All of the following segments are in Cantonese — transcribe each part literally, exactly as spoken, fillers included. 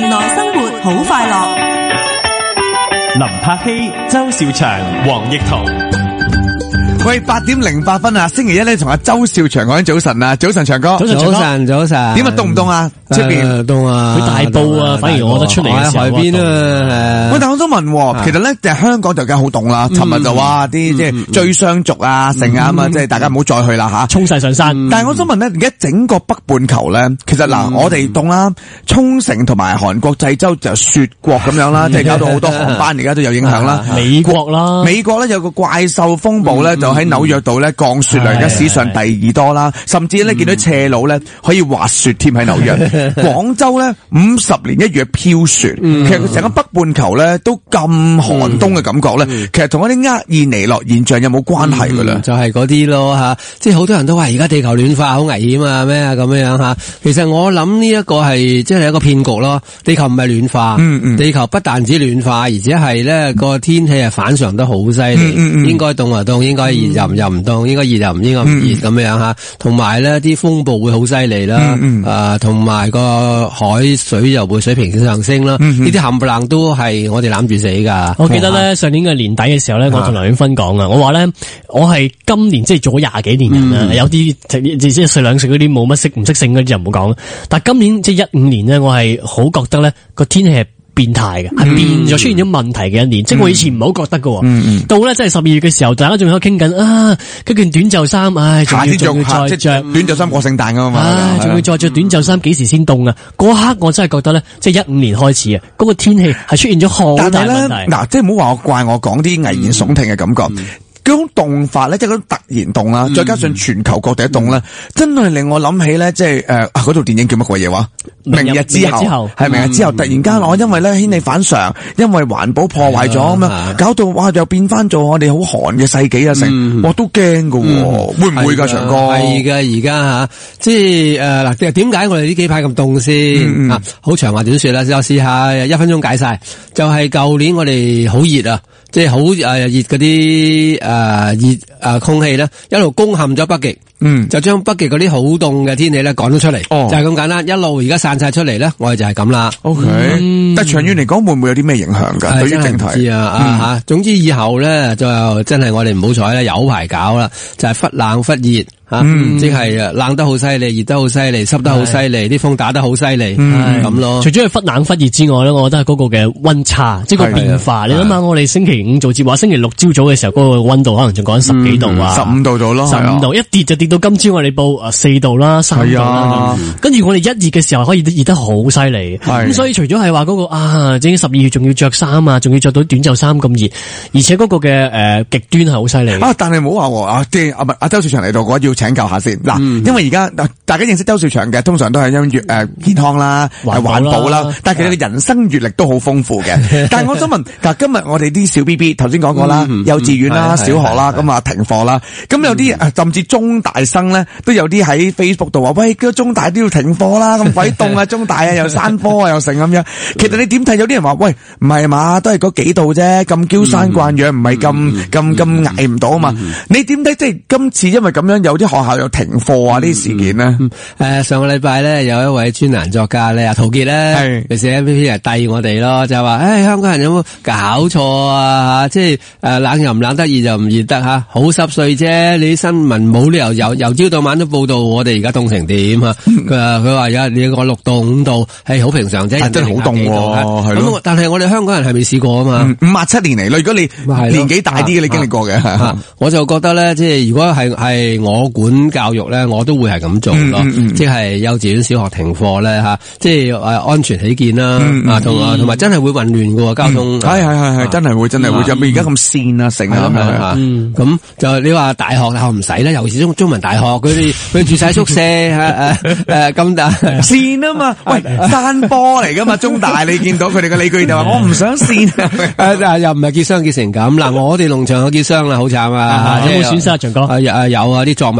原來生活好快樂。 林柏希、周兆祥、黃奕圖。 喂，八點零八分啊！星期一咧，同阿周兆祥講緊早晨啊，早晨長哥， 早晨早晨早晨， 點啊凍唔凍啊？出邊凍啊！ 佢大埔啊，反而我覺得出嚟嘅時候海邊啊。 喂，但我想問，其實咧，就香港就梗係好凍啦。尋日就話啲即係追雙族啊，成啊嘛，即係大家唔好再去啦吓， 衝晒上山。 但係我想問咧，而家整個北半球咧，其實嗱，我哋凍啦，沖繩同埋韓國濟州就雪國咁樣啦，即係搞到好多航班而家都有影響啦。 美國啦， 美國咧有個怪獸風暴咧，就喺紐約度咧降雪量，而家史上第二多啦，甚至咧見到斜路咧可以滑雪添喺紐約。廣州咧五十年一遇飄雪，其實成個北半球咧都咁寒冬嘅感覺咧，其實同一啲厄爾尼諾現象有冇關係噶啦？ 就係嗰啲咯吓，即係好多人都話而家地球暖化好危險啊咩啊咁樣樣吓。其實我諗呢一個係即係一個騙局咯。地球唔係暖化，嗯嗯地球不但止暖化，而且係咧個天氣係反常得好犀利，嗯嗯應該凍啊凍，應該熱又唔又唔凍，應該熱又唔應該唔熱咁樣樣吓。同埋咧啲風暴會好犀利啦，誒同埋個海水又會水平上升啦，呢啲冚唪唥都係我哋攬住死噶。 我記得咧上年嘅年底嘅時候咧，我同梁永芬講啊，我話咧我係今年即係做咗廿幾年人啦，有啲即係歲兩歲嗰啲冇乜識唔識性嗰啲就唔好講啦。但係今年即係一五年咧，我係好覺得咧個天氣係變態嘅，係、嗯、變咗出現咗問題嘅一年，嗯、即係我以前唔好覺得嘅，嗯、到咧即係十二月嘅時候，大家仲喺度傾緊啊，嗰件短袖衫，唉，仲要仲要再着短袖衫過聖誕噶嘛， 唉，仲要再着短袖衫，幾時先凍啊？嗰刻我真係覺得咧，即係一五年開始啊，嗰、嗰個天氣係出現咗好大問題。 嗱，即係唔好話我怪我講啲危言聳聽嘅感覺。嗯嗯嗰種凍法咧，即係嗰種突然凍啦，再加上全球各地嘅凍咧，真係令我諗起咧，即係誒嗰套電影叫乜鬼嘢話？明日之後係明日之後，突然間我因為咧天氣反常，因為環保破壞咗咁樣，搞到哇又變翻做我哋好寒嘅世紀啊！成我都驚噶，會唔會噶長哥？ 係噶，而家吓，即係誒嗱，點解我哋呢幾排咁凍先啊？好長話短說啦，我試下一分鐘解晒，就係舊年我哋好熱啊，即係好誒熱嗰啲誒。誒，熱誒空氣咧，一路攻陷咗北極，嗯，就將北極嗰啲好凍嘅天氣咧趕咗出嚟，哦，就係咁簡單，一路而家散晒出嚟咧，我哋就係咁啦。O K， 但係長遠嚟講，會唔會有啲咩影響噶？對於整體， 知啊啊吓，總之以後咧就真係我哋唔好彩咧，有排搞啦，就係忽冷忽熱。吓，即係啊，冷得好犀利，熱得好犀利，濕得好犀利，啲風打得好犀利，咁咯。 除咗係忽冷忽熱之外咧，我覺得係嗰個嘅溫差，即係個變化。你諗下，我哋星期五做節目，星期六朝早嘅時候，嗰個溫度可能仲講緊十幾度啊， 十五度到咯， 十五度，一跌就跌到今朝我哋報啊四度啦，三度啦。跟住我哋一熱嘅時候，可以熱得好犀利。咁所以除咗係話嗰個啊，正十二月仲要着衫啊，仲要着到短袖衫咁熱，而且嗰個嘅誒極端係好犀利。 啊，但係唔好話啊，即係阿阿周兆祥嚟到嘅話要請教下先嗱，嗯、因為而家大家認識周兆祥嘅，通常都係因為誒健康啦、環保啦，保啦但係其實佢人生閱歷都好豐富嘅。但係我想問，嗱，今日我哋啲小 B B 頭先講過啦，嗯、幼稚園啦、嗯、小學啦，咁啊停課啦，咁有啲誒甚至中大生咧，都有啲喺 Facebook 度話，喂，叫中大都要停課啦，咁鬼凍啊，中大啊又山科啊又成咁樣。其實你點睇？有啲人話，喂，唔係嘛，都係嗰幾度啫，咁嬌生慣養，唔係咁咁咁捱唔到啊嘛。嗯、你點睇？即係今次因為咁樣，有啲學校又停課啊！呢啲事件咧，誒、嗯呃，上個禮拜咧有一位專欄作家咧，阿陶傑咧，佢寫 A P P 嚟遞我哋咯，就係話，誒、哎，香港人有冇搞錯啊？即係誒、呃，冷又唔冷得，熱就唔熱得吓，好濕碎啫！你啲新聞冇理由由由朝到晚都報道我哋而家凍成點啊？佢話佢話而家你個六度五度係好平常啫，真係好凍喎，係咯。 但係我哋香港人係未試過啊嘛， 五啊七年嚟，如果你年紀大啲嘅，你經歷過嘅、啊啊啊，我就覺得咧，即係如果係係我管教育咧，我都會係咁做咯，嗯嗯、即係幼稚園、小學停課咧吓，即係誒安全起見啦，嗯嗯、啊同同埋真係會混亂嘅交通，係係係係真係會真係會，就而家咁線啊成啊咁樣，咁就你話大學大學唔使啦，尤其是中中文大學佢哋佢住晒宿舍誒誒咁大線啊嘛，喂山坡嚟噶嘛，中大你見到佢哋嘅理據就話我唔想線，誒又唔係結霜結成咁嗱，我哋農場有結霜啦，好慘啊！ 有冇損失啊，長哥？ 啊有啊啲作物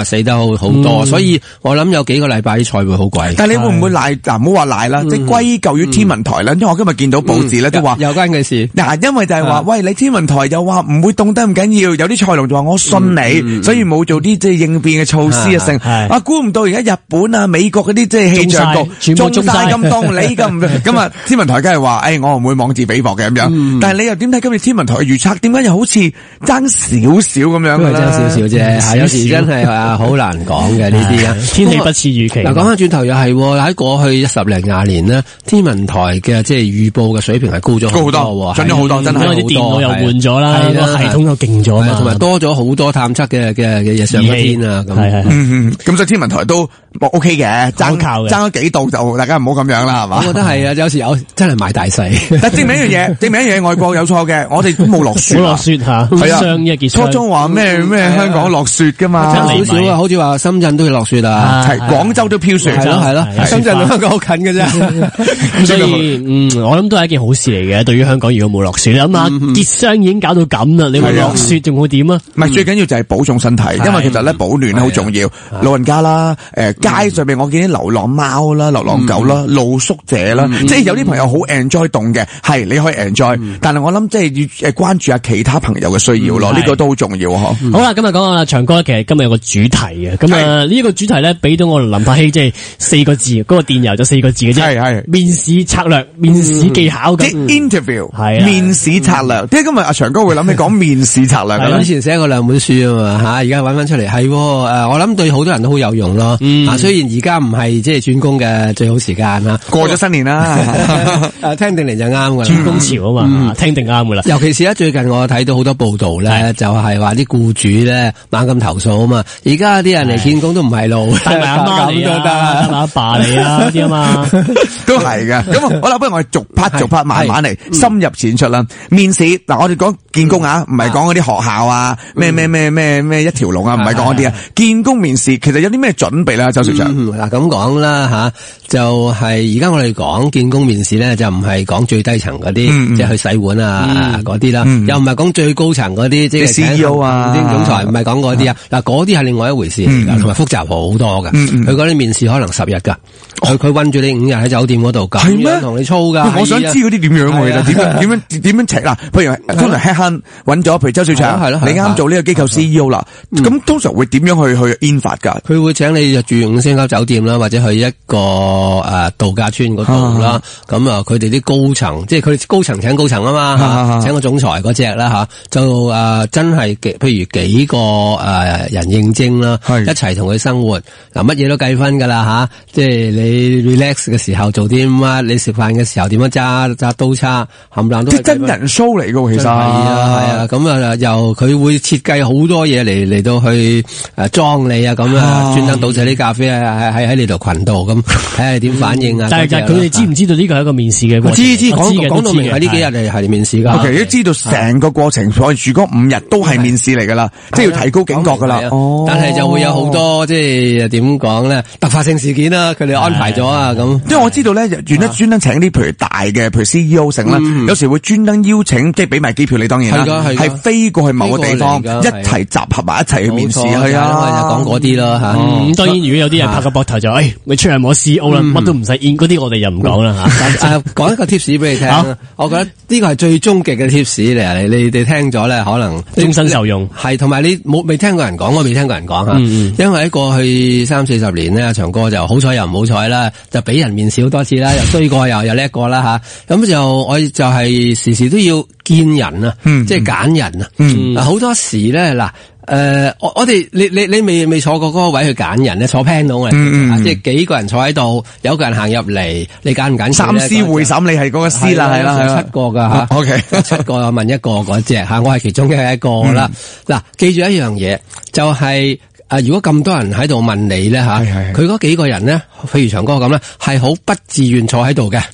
死得好好多，所以我諗有幾個禮拜啲菜會好貴。 但係你會唔會賴嗱？唔好話賴啦，即係歸咎於天文台啦。因為我今日見到報紙咧都話有關嘅事。 嗱，因為就係話，喂，你天文台又話唔會凍得咁緊要，有啲菜農就話我信你，所以冇做啲即係應變嘅措施啊，成啊，估唔到而家日本啊、美國嗰啲即係氣象局中晒咁凍，你咁咁啊，天文台梗係話，誒，我唔會妄自菲薄嘅咁樣。但係你又點睇今日天文台嘅預測？點解又好似爭少少咁樣嘅咧？ 爭少少啫，有時真係啊，好難講嘅呢啲啊， 天氣不似預期。 嗱，講翻轉頭又係喺過去十零廿年呢，天文台嘅即係預報嘅水平係高咗好多， 準咗好多，真係因為啲電腦又換咗啦，個系統又勁咗， 同埋多咗好多探測嘅嘅嘅嘢上咗天啊，咁係係係，咁所以天文台都 O K 嘅，爭靠嘅，爭咗幾度就大家唔好咁樣啦，係嘛？ 我覺得係啊，有時有真係買大細。 但證明一樣嘢，證明一樣嘢，外國有錯嘅，我哋都冇落雪， 冇落雪吓， 係啊， 結初中話咩咩香港落雪噶嘛， 少少啊，好似話深圳都要落雪啊， 係廣州都飄雪， 係咯係咯，深圳同香港好近嘅啫， 所以嗯，我諗都係一件好事嚟嘅。對於香港如果冇落雪，你諗下結霜已經搞到咁啦，你話落雪仲會點啊？ 唔係最緊要就係保重身體，因為其實咧保暖咧好重要。老人家啦，誒街上面我見啲流浪貓啦、流浪狗啦、露宿者啦，即係有啲朋友好 enjoy 凍嘅，係你可以 enjoy，但係我諗即係要誒關注下其他朋友嘅需要咯，呢個都好重要嗬。 好啦，今日講下長哥，其實今日有個主題嘅，咁啊呢個主題咧俾到我林柏希即係四個字，嗰個電郵就四個字嘅啫，係係面試策略、面試技巧咁。 即 interview 係面試策略，點解今日阿長哥會諗起講面試策略嘅？ 以前寫過兩本書啊嘛，吓而家揾翻出嚟係誒，我諗對好多人都好有用咯。啊，雖然而家唔係即係轉工嘅最好時間啦， 過咗新年啦， 誒聽定嚟就啱噶啦， 轉工潮啊嘛，聽定啱噶啦。 尤其是咧最近我睇到好多報道咧，就係話啲僱主咧猛咁投訴啊嘛，而家啲人嚟見工都唔係路， 帶埋阿媽嚟啊，帶埋阿爸嚟啊啲啊嘛， 都係嘅。咁好啦，不如我哋逐 part 逐 part 慢慢嚟深入淺出啦。面試嗱，我哋講見工啊，唔係講嗰啲學校啊，咩咩咩咩咩一條龍啊，唔係講嗰啲啊。見工面試其實有啲咩準備咧，周小祥？ 嗱咁講啦吓，就係而家我哋講見工面試咧，就唔係講最低層嗰啲，即係去洗碗啊嗰啲啦，又唔係講最高層嗰啲，即係 C E O 啊、總裁，唔係講嗰啲啊。嗱嗰啲係另外一回事嚟噶，同埋複雜好多噶。佢嗰啲面試可能十日噶，佢佢韞住你五日喺酒店嗰度咁樣同你操噶。 我想知嗰啲點樣我其實點樣點樣點樣請嗱？譬如通常 headhunt 揾咗，譬如周小祥，係咯，你啱做呢個機構 C E O 啦，咁通常會點樣去去 in 法噶？ 佢會請你住五星級酒店啦，或者去一個誒度假村嗰度啦。咁啊，佢哋啲高層，即係佢高層請高層啊嘛，請個總裁嗰隻啦吓，就誒真係譬如幾個誒人應徵啦，一齊同佢生活，嗱乜嘢都計分噶啦吓，即係你 relax 嘅時候做啲乜，你食飯嘅時候點樣揸揸刀叉，冚唪唥都係真人 show 嚟噶，其實係啊係啊，咁啊又佢會設計好多嘢嚟嚟到去誒裝你啊，咁啊專登倒瀉啲咖啡喺喺喺你度群度咁，睇下你點反應啊。 但係佢哋知唔知道呢個係一個面試嘅過程？ 知知講講到明喺呢幾日係係面試噶。 O K，都知道成個過程，我住嗰五日都係面試嚟噶啦，即係要提高警覺噶啦。 哦，但係就會有好多即係點講咧，突發性事件啦，佢哋安排咗啊咁。因為我知道咧，專登專登請啲譬如大嘅，譬如 C E O 成啦，有時會專登邀請，即係俾埋機票你，當然啦，係飛過去某個地方，一齊集合埋一齊去面試，係啊， 就講嗰啲咯吓。 咁當然，如果有啲人拍個膊頭就，誒，咪出嚟摸 C E O 啦，乜都唔使演，嗰啲我哋又唔講啦吓。 誒，講一個 tips 俾你聽，我覺得呢個係最終極嘅 tips 嚟，你你哋聽咗咧，可能終身受用。 係，同埋你冇未聽過人講，我未聽過人講吓。因為喺過去三四十年咧，阿長哥就好彩又唔好彩啦，就俾人面試好多次啦，又衰過又又叻過啦吓。咁就我就係時時都要見人啊，即係揀人啊。嗱，好多時咧嗱。誒、呃，我我哋你你你未未坐過嗰個位去揀人咧，坐 panel 嚟，嗯嗯、即係幾個人坐喺度，有個人行入嚟，你揀唔揀？三司會審你係嗰個司啦，係啦， 係七個噶吓 ，OK， 七個問一個嗰隻吓，我係其中嘅一個啦。嗱、嗯，記住一樣嘢，就係、是、誒，如果咁多人喺度問你咧吓，佢嗰幾個人咧，譬如長哥咁咧，係好不自願坐喺度嘅。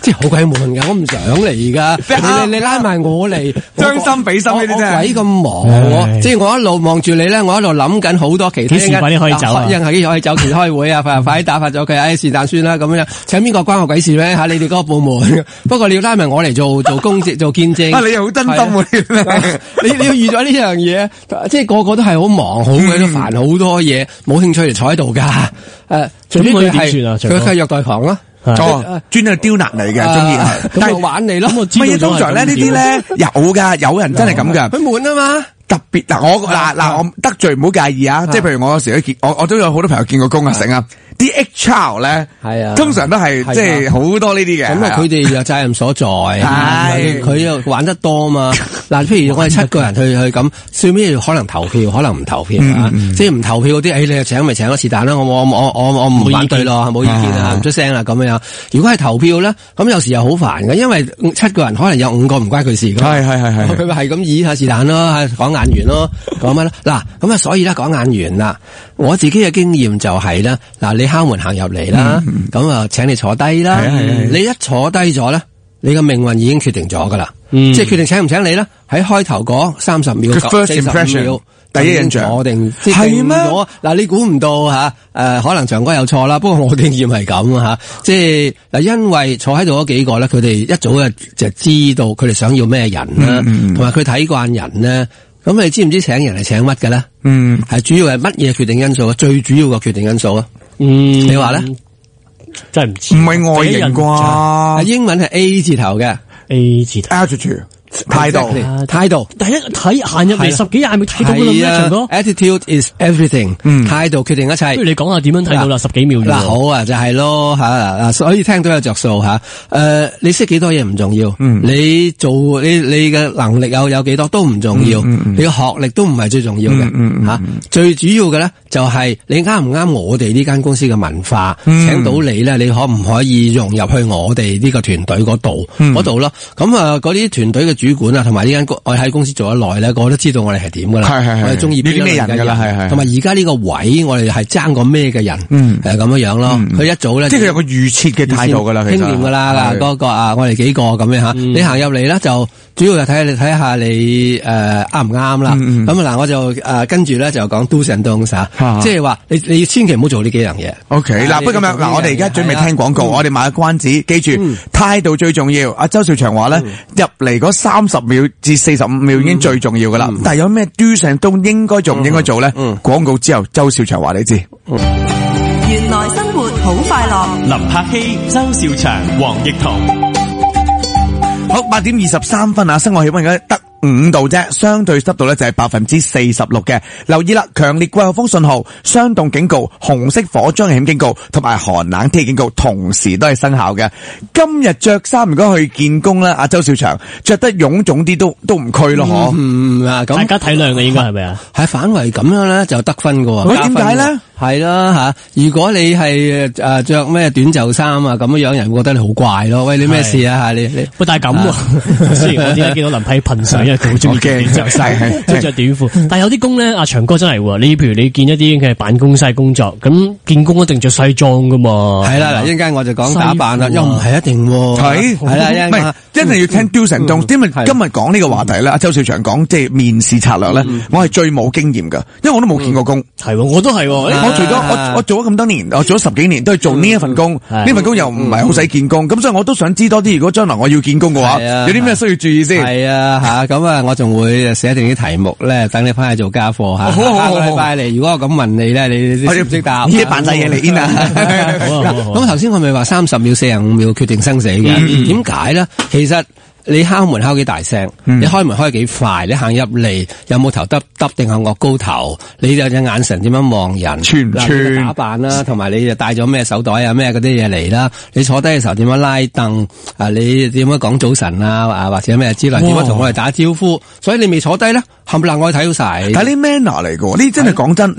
即係好鬼悶噶，我唔想嚟噶。你你拉埋我嚟， 將心比心呢啲真係鬼咁忙，我即係我一路望住你咧，我一路諗緊好多其他。 幾時快啲可以走啊？ 一陣係幾時可以走？前開會啊，快快啲打發咗佢，唉是但算啦咁樣。請邊個關我鬼事咩？吓你哋嗰個部門。不過你要拉埋我嚟做做公職做見證。 啊，你又好真心喎！ 你你要預咗呢樣嘢，即係個個都係好忙，好鬼都煩好多嘢，冇興趣嚟坐喺度噶。誒，除非佢係佢係虐待狂啦。 哦，專係刁難嚟嘅，中意咁我玩你咯。 唔係通常咧呢啲咧有噶，有人真係咁噶。 佢悶啊嘛。 特別嗱，我嗱嗱我得罪唔好介意啊！即係譬如我有時都見，我我都有好多朋友見過工啊，成啊，啲 H R 咧，係啊，通常都係即係好多呢啲嘅。咁啊，佢哋有責任所在，係佢又玩得多嘛。嗱，譬如我哋七個人去去咁，最尾可能投票，可能唔投票啊。即係唔投票嗰啲，誒，你又請咪請咯，是但啦。我我我我我唔反對咯，冇意見啊，唔出聲啦咁樣。如果係投票咧，咁有時又好煩嘅，因為七個人可能有五個唔關佢事噶。係係係係，佢咪係咁以下是但咯，講眼緣咯，講乜啦？嗱，咁啊，所以咧講眼緣啦，我自己嘅經驗就係咧，嗱，你敲門行入嚟啦，咁啊，請你坐低啦，你一坐低咗咧，你嘅命運已經決定咗噶啦，即係決定請唔請你咧，喺開頭嗰三十秒、四十秒。第一印象，我定係咩？嗱，你估唔到吓，誒，可能長哥有錯啦。不過我經驗係咁吓，即係嗱，因為坐喺度嗰幾個咧，佢哋一早就就知道佢哋想要咩人啦，同埋佢睇慣人咧。咁你知唔知請人係請乜嘅咧？嗯，係主要係乜嘢決定因素啊？最主要嘅決定因素啊？嗯，你話咧？真係唔知，唔係外形啩？英文係 A 字頭嘅 A 字頭 ，attitude。態度，態度，第一睇行入嚟十幾廿秒睇到噶啦咩？長哥 ，attitude is everything，態度決定一切。不如你講下點樣睇到啦？十幾秒。嗱，好啊，就係咯吓，嗱，所以聽到有着數吓。誒，你識幾多嘢唔重要，你做你你嘅能力有有幾多都唔重要，你嘅學歷都唔係最重要嘅吓。最主要嘅咧就係你啱唔啱我哋呢間公司嘅文化，請到你咧，你可唔可以融入去我哋呢個團隊嗰度嗰度咯？咁啊，嗰啲團隊嘅主管啊，同埋呢間公，我喺公司做得耐咧，我都知道我哋係點噶啦。係係係，我哋中意邊啲咩人噶啦，係係。同埋而家呢個位，我哋係爭個咩嘅人，嗯，係咁樣樣咯。佢一早咧，即係佢有個預設嘅態度噶啦，經驗噶啦，嗰個啊，我哋幾個咁樣吓，你行入嚟咧就主要就睇下你睇下你誒啱唔啱啦。咁啊嗱，我就誒跟住咧就講 do and don't 吓，即係話你你千祈唔好做呢幾樣嘢。OK，嗱，不過咁樣嗱，我哋而家準備聽廣告，我哋賣個關子，記住態度最重要。阿周兆祥話咧，入嚟嗰三十秒至四十五秒已經最重要噶啦，但係有咩 do and don't應該做唔應該做咧？廣告之後，周兆祥話你知。 原來生活好快樂。 林柏希、周兆祥、黃奕彤。 好，八點二十三分啊！室外氣溫而家得五度啫，相對濕度咧就係百分之四十六嘅。留意啦，強烈季候風信號、霜凍警告、紅色火災危險警告同埋寒冷天氣警告同時都係生效嘅。今日着衫如果去見工咧，阿周兆祥着得臃腫啲都都唔拘咯，嗬、嗯？嗯啊，咁大家體諒嘅應該係咪啊？係反為咁樣咧就得分㗎喎。點解咧？係啦吓，如果你係誒着咩短袖衫啊咁樣樣，人會覺得你好怪咯。喂，你咩事啊吓？你你喂，但係咁喎，雖然我點解見到林批噴水，因為佢好中意着短袖衫，即係着短褲。但係有啲工咧，阿長哥真係喎，你譬如你見一啲嘅辦公室工作，咁見工一定着西裝噶嘛。係啦，嗱，一陣間我就講打扮啦，又唔係一定喎。係係啦，唔係一定要聽 do and don't。因為今日講呢個話題咧，阿周兆祥講即係面試策略咧，我係最冇經驗噶，因為我都冇見過工。係，我都係。我除咗我我做咗咁多年，我做咗十幾年都係做呢一份工，呢份工又唔係好使見工，咁所以我都想知多啲。如果將來我要見工嘅話，有啲咩需要注意先？係啊，吓咁啊，我仲會寫定啲題目咧，等你翻去做家課吓。下個禮拜嚟，如果我咁問你咧，你識唔識答？呢啲扮晒嘢嚟啊！咁頭先我咪話三十秒、四十五秒決定生死嘅，點解咧？其實你敲門敲幾大聲，嗯、你開門開幾快，你行入嚟有冇頭耷耷定係惡高頭，你有隻眼神點樣望人，串唔串打扮啦，同埋你就帶咗咩手袋啊咩嗰啲嘢嚟啦，你坐低嘅時候點樣拉凳啊，你點樣講早晨啊啊或者咩之類，點樣同我哋打招呼，所以你未坐低咧，冚唪唥我睇到晒，睇啲 manner 嚟嘅，呢真係講真嗱。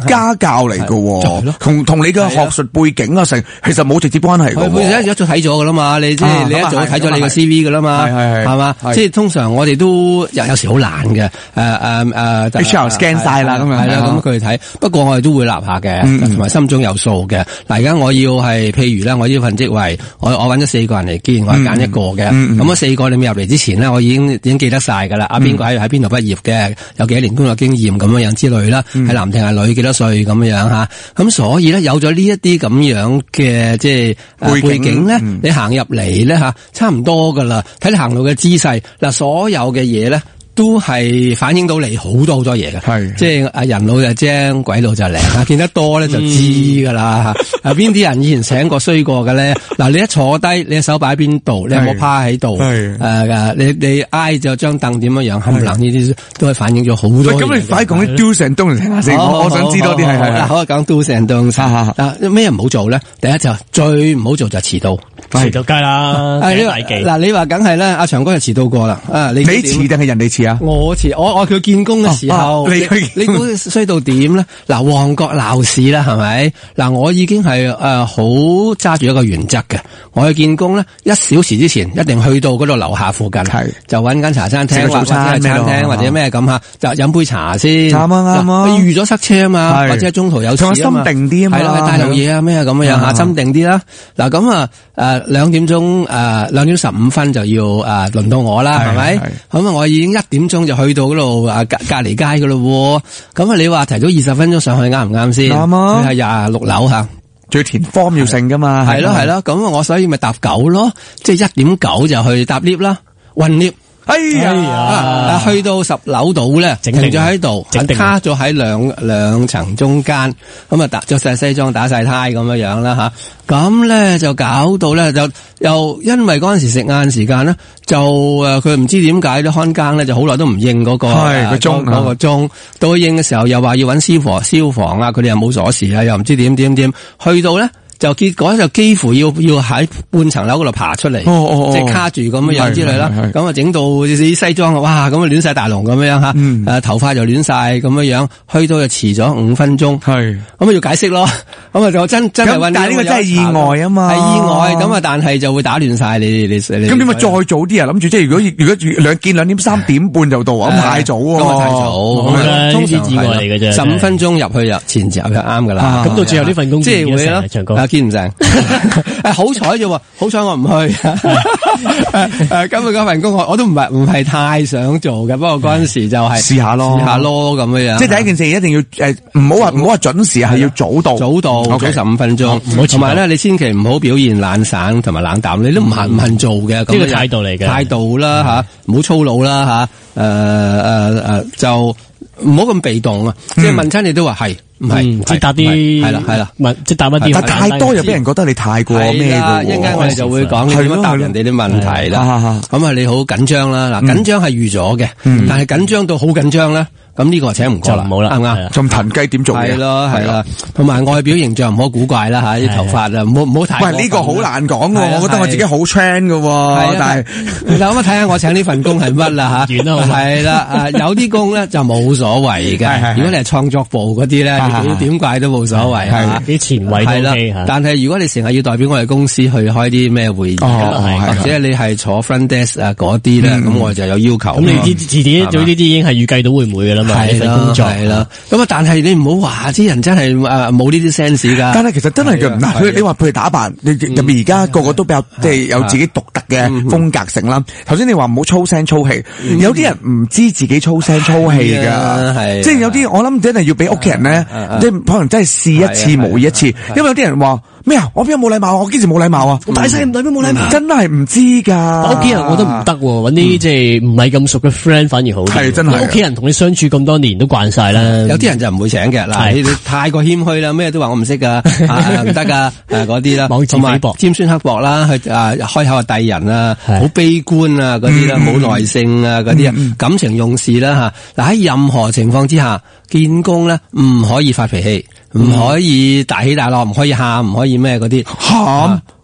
家教嚟嘅，同同你嘅學術背景啊成，其實冇直接關係嘅。 佢一早睇咗噶啦嘛，你即係你一早睇咗你個 C V 噶啦嘛，係係嘛，即係通常我哋都有有時好難嘅，誒誒誒 H R scan 晒啦咁樣， 係啦，咁佢哋睇，不過我哋都會立下嘅，同埋心中有數嘅。嗱，而家我要係譬如咧，我呢份職位，我我揾咗四個人嚟見，我係揀一個嘅，咁嗰四個你未入嚟之前咧，我已經已經記得晒噶啦，啊邊個喺喺邊度畢業嘅，有幾多年工作經驗咁樣樣之類啦，係男定係女，幾多歲咁樣樣吓，咁所以咧有咗呢一啲咁樣嘅即係背景咧，你行入嚟咧吓，差唔多噶啦，睇你行路嘅姿勢，嗱所有嘅嘢咧。都係反映到你好多好多嘢嘅，係即係啊人老就精，鬼老就靈啊！見得多咧就知噶啦吓，啊邊啲人以前請過衰過嘅咧？嗱，你一坐低，你隻手擺喺邊度？你有冇趴喺度？誒誒，你你挨咗張凳點樣樣？冚唪唥呢啲都係反映咗好多。咁你快講啲 do's and don'ts 聽下先，我我想知多啲係係。好啊，講 do's and don'ts。啊，咩唔好做咧？第一就最唔好做就遲到。 遲到街啦，係大忌。 嗱，你話梗係啦，阿長哥就遲到過啦。啊，你你遲定係人哋遲啊？ 我遲，我我佢見工嘅時候，你你估衰到點咧？嗱，旺角鬧市啦，係咪？嗱，我已經係誒好揸住一個原則嘅，我去見工咧，一小時之前一定去到嗰度樓下附近，係就揾間茶餐廳或者係餐廳或者咩咁吓，就飲杯茶先。啱啊啱啊，預咗塞車啊嘛，或者中途有事啊嘛，心定啲啊嘛，係啦，帶路嘢啊咩咁樣吓，心定啲啦。嗱咁啊誒兩點鐘誒兩點十五分就要誒輪到我啦，係咪？咁啊我已經一點鐘就去到嗰度啊隔隔離街噶咯，咁啊你話提早二十分鐘上去啱唔啱先？啱啊，佢係廿六樓吓， 仲要填 form 要剩噶嘛？ 係咯係咯，咁我所以咪搭九咯，即係一點九就去搭 lift 啦，運 lift。哎呀，去到十樓度咧，停咗喺度，卡咗喺兩兩層中間，咁啊打着晒西裝打晒呔咁樣樣啦吓，咁咧就搞到咧就又因為嗰陣時食晏時間咧，就誒佢唔知點解咧看更咧就好耐都唔應嗰個係個鐘嗰個鐘，到佢應嘅時候又話要揾消防消防啊，佢哋又冇鎖匙啊，又唔知點點點，去到咧。就結果就幾乎要要喺半層樓嗰度爬出嚟，哦哦哦即係卡住咁樣樣之類啦。咁啊整到啲西裝啊，哇咁啊亂晒大龍咁樣吓，誒、嗯啊、頭髮又亂晒咁樣樣，去到就遲咗五分鐘。係咁啊要解釋咯。咁啊就真真係搵。但係呢個真係意外啊嘛，係意外。咁啊但係就會打亂晒你你你。咁點解再早啲啊？諗住即係如果如果兩見兩點三點半就到啊？咁太早喎。咁啊太早。 通常意外嚟嘅啫。 十五分鐘入去入前前後就啱噶啦。咁到最後呢份工即係會咯。見唔成，誒好彩啫喎，好彩我唔去。誒誒，今日嗰份工我我都唔係唔係太想做嘅，不過嗰陣時就係試下咯，試下咯咁樣樣。即係第一件事一定要誒，唔好話唔好話準時，係要早到，早到早十五分鐘。同埋咧，你千祈唔好表現懶散同埋冷淡，你都唔肯唔肯做嘅。呢個態度嚟嘅，態度啦吓，唔好粗魯啦吓，誒誒誒，就唔好咁被動啊。即係問親你都話係。唔係，即係答啲係啦係啦，唔係即係答一啲。 但太多又俾人覺得你太過咩嘅。一陣間我哋就會講你點樣答人哋啲問題啦。咁啊，你好緊張啦，嗱緊張係預咗嘅，但係緊張到好緊張咧，咁呢個請唔過啦，冇啦，啱唔啱？咁騰雞點做嘅？係咯係啦，同埋外表形象唔好古怪啦吓，啲頭髮啊，唔好唔好太。喂，呢個好難講嘅，我覺得我自己好 trend 嘅，但係嗱咁啊，睇下我請呢份工係乜啦吓。係啦，啊有啲工咧就冇所謂嘅，如果你係創作部嗰啲咧。點怪都冇所謂，係幾前衛都 OK 吓。但係如果你成日要代表我哋公司去開啲咩會議，或者你係坐 front desk 啊嗰啲咧，咁我就有要求。咁你啲自己做呢啲已經係預計到會唔會噶啦嘛？呢份工作係啦。咁啊，但係你唔好話啲人真係誒冇呢啲 sense 噶。但係其實真係嘅，嗱，你話譬如打扮，你入面而家個個都比較即係有自己獨特嘅風格性啦。頭先你話唔好粗聲粗氣，有啲人唔知自己粗聲粗氣噶，即係有啲我諗真係要俾屋企人咧。即係可能真係試一次模擬一次，因為有啲人話咩啊？我邊有冇禮貌啊？我幾時冇禮貌啊？我大細唔代表冇禮貌，真係唔知噶。屋企人我都唔得，搵啲即係唔係咁熟嘅 friend 反而好。係真係，屋企人同你相處咁多年都慣晒啦。有啲人就唔會請嘅嗱，你太過謙虛啦，咩都話我唔識噶，唔得噶，誒嗰啲啦，同埋尖酸刻薄啦，去啊開口就遞人啊，好悲觀啊嗰啲啦，冇耐性啊嗰啲啊，感情用事啦吓。嗱喺任何情況之下，見工咧唔可以發脾氣。唔可以大起大落，唔可以喊，唔可以咩嗰啲喊啊！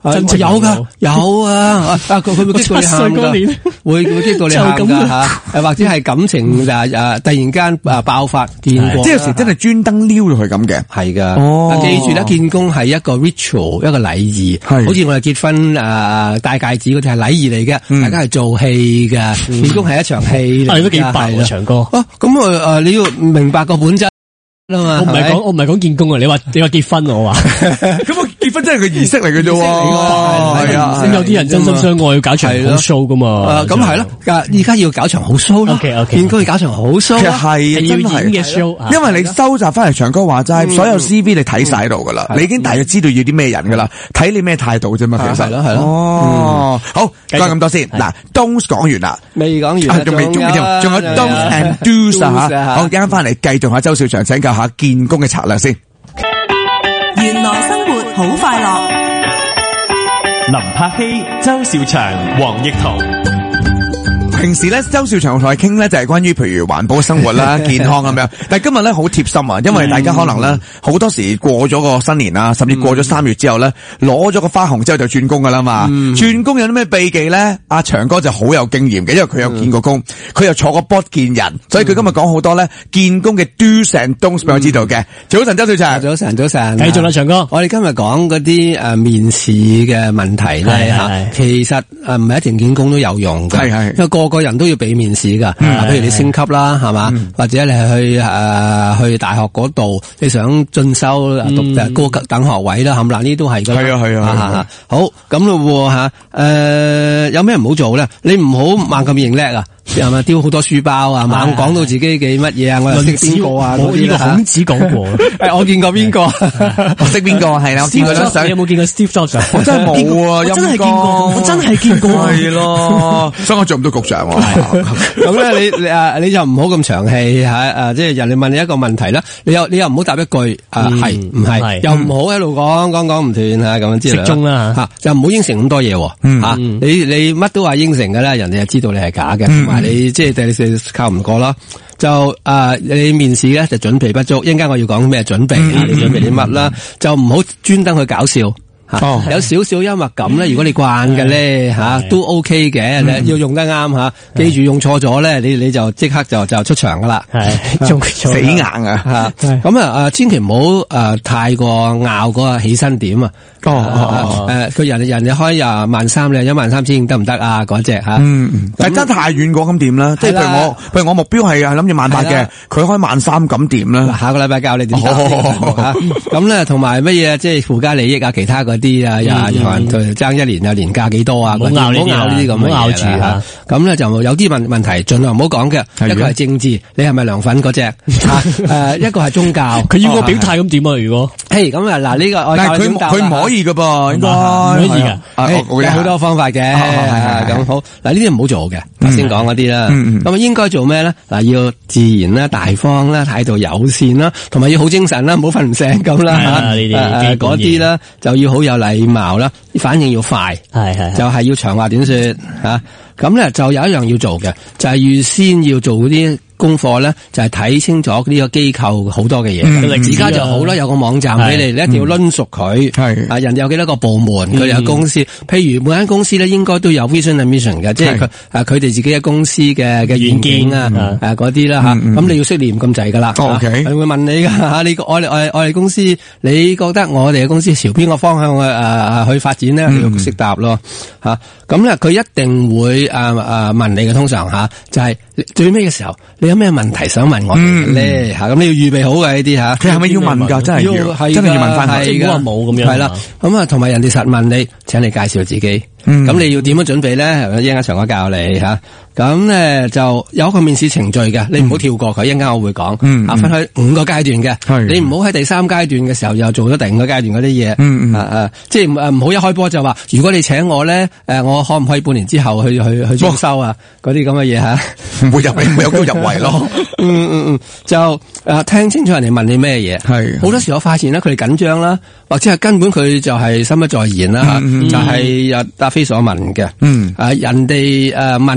真情有噶有啊，啊佢佢會激到你喊噶，會會激到你喊噶吓，或者係感情誒誒突然間誒爆發見過， 即係有時真係專登撩到佢咁嘅， 係噶。 哦， 記住咧，見工係一個 ritual， 一個禮儀，好似我哋結婚誒戴戒指嗰啲係禮儀嚟嘅，大家係做戲嘅，見工係一場戲嚟嘅， 都幾白喎長哥。 哦，咁啊誒你要明白個本質。 我唔係講我唔係講見工啊！你話你話結婚我話， 咁我結婚真係個儀式嚟嘅啫喎，係啊， 咁有啲人真心相愛要搞場好 show 噶嘛， 咁係咯，而家要搞場好 show 咯，見工要搞場好 show， 係要演嘅 show， 因為你收集翻嚟長哥話齋，所有 C V 你睇晒喺度噶啦，你已經大約知道要啲咩人噶啦，睇你咩態度啫嘛，其實係咯係咯， 哦，好講咁多先，嗱 ，Don'ts 講完啦， 未講完， 仲未仲未仲有 Don'ts and Do's 啊吓，好，一陣翻嚟繼續下周少祥請教下見工嘅策略先。 原來生活好快樂。 林柏希、周少祥、黃奕圖。 平時咧，周少祥同我傾咧就係關於譬如環保生活啦、健康咁樣。但係今日咧好貼心啊，因為大家可能咧好多時過咗個新年啦，甚至過咗三月之後咧，攞咗個花紅之後就轉工噶啦嘛。轉工有啲咩秘技咧？阿長哥就好有經驗嘅，因為佢有見過工，佢又坐過 board 見人，所以佢今日講好多咧見工嘅 do's and don'ts 俾我知道嘅。早晨，周少祥。 早晨，早晨。 繼續啦，長哥。 我哋今日講嗰啲誒面試嘅問題咧吓，其實誒唔係一定見工都有用嘅，係係，因為個個人都要俾面試噶，譬如你升級啦，係嘛，或者你係去誒去大學嗰度，你想進修讀高級等學位啦，冚唪唥呢都係噶。 係啊係啊。 好咁咯吓，誒有咩唔好做咧？你唔好猛咁認叻啊！係咪丟好多書包啊？猛講到自己嘅乜嘢啊？我又識邊個啊？ 我呢個孔子講過， 誒，我見過邊個？ 我識邊個？係啦，我見過張相。 你有冇見過 Steve Jobs？ 我真係冇啊！ 我真係見過，我真係見過。 係咯，所以我做唔到局長。 咁咧，你你啊，你就唔好咁長氣吓，誒，即係人哋問你一個問題啦，你又你又唔好答一句啊，係唔係？又唔好喺度講講講唔斷吓，咁樣之類。適中啦吓，就唔好應承咁多嘢吓。你你乜都話應承嘅啦，人哋就知道你係假嘅。你即係第四靠唔過啦，就誒、呃、你面試咧就準備不足，一陣間我要講咩準備啊？你準備啲乜啦？就唔好專登去搞笑。哦，有少少幽默感咧，如果你慣嘅咧吓，都 OK 嘅，嗯、要用得啱吓，記住用錯咗咧，你你就即刻就就出場噶啦，係死硬啊吓，咁啊誒，千祈唔好誒太過拗嗰個起薪點啊，哦哦誒，佢人人哋開廿萬三，你一萬三千得唔得啊？嗰隻吓，嗯， 但係爭太遠過咁點啦，即係譬如我譬如我目標係係諗住萬八嘅，佢開萬三咁點啦？ 下個禮拜教你點吓，咁咧同埋乜嘢即係附加利益啊，其他嗰啲啊，又同人爭一年有年假幾多啊？唔好拗呢啲咁嘅嘢啦。咁咧就有啲問問題，盡量唔好講嘅。一個係政治，你係咪涼粉嗰隻？誒，一個係宗教。 佢要個表態咁點啊？如果， 嘿，咁啊嗱，呢個但係佢佢唔可以噶噃，應該唔可以噶。有好多方法嘅。咁好嗱，呢啲唔好做嘅。頭先講嗰啲啦。咁啊，應該做咩咧？嗱，要自然啦、大方啦、態度友善啦，同埋要好精神啦，唔好瞓唔醒咁啦。呢啲嗰啲啦，就要好有禮貌啦，反應要快，係係，就係要長話短說吓。咁咧就有一樣要做嘅，就係預先要做嗰啲功課咧，就係睇清楚呢個機構好多嘅嘢。而家就好啦，有個網站俾你，你一定要論熟佢。係啊，人哋有幾多個部門，佢哋有公司。譬如每間公司咧，應該都有 vision and mission 嘅，即係佢啊，佢哋自己嘅公司嘅嘅願景啊，誒嗰啲啦吓。咁你要識念咁滯噶啦。OK，佢會問你噶吓，你我哋我我哋公司，你覺得我哋嘅公司朝邊個方向誒誒去發展咧？你要識答咯吓。咁咧，佢一定會。誒誒，問你嘅通常吓，就係最尾嘅時候，你有咩問題想問我哋咧吓？咁你要預備好嘅呢啲吓。佢係咪要問噶？真係要，真係要問翻佢。即係冇冇咁樣。係啦，咁啊，同埋人哋實問你，請你介紹自己。咁你要點樣準備咧？一陣間長哥教你吓。咁咧就有一個面試程序嘅，你唔好跳過佢。一陣間我會講。啊，分開五個階段嘅。你唔好喺第三階段嘅時候又做咗第五個階段嗰啲嘢。嗯嗯。啊啊，即係誒唔好一開波就話，如果你請我咧，誒我可唔可以半年之後去去去裝修啊？嗰啲咁嘅嘢吓，唔會入嚟，唔會有機會入圍咯。嗯嗯嗯，就誒聽清楚人哋問你咩嘢。係好多時我發現咧，佢哋緊張啦，或者係根本佢就係心不在焉啦，就係又答非所問嘅。嗯。啊，人哋誒問你嗰啲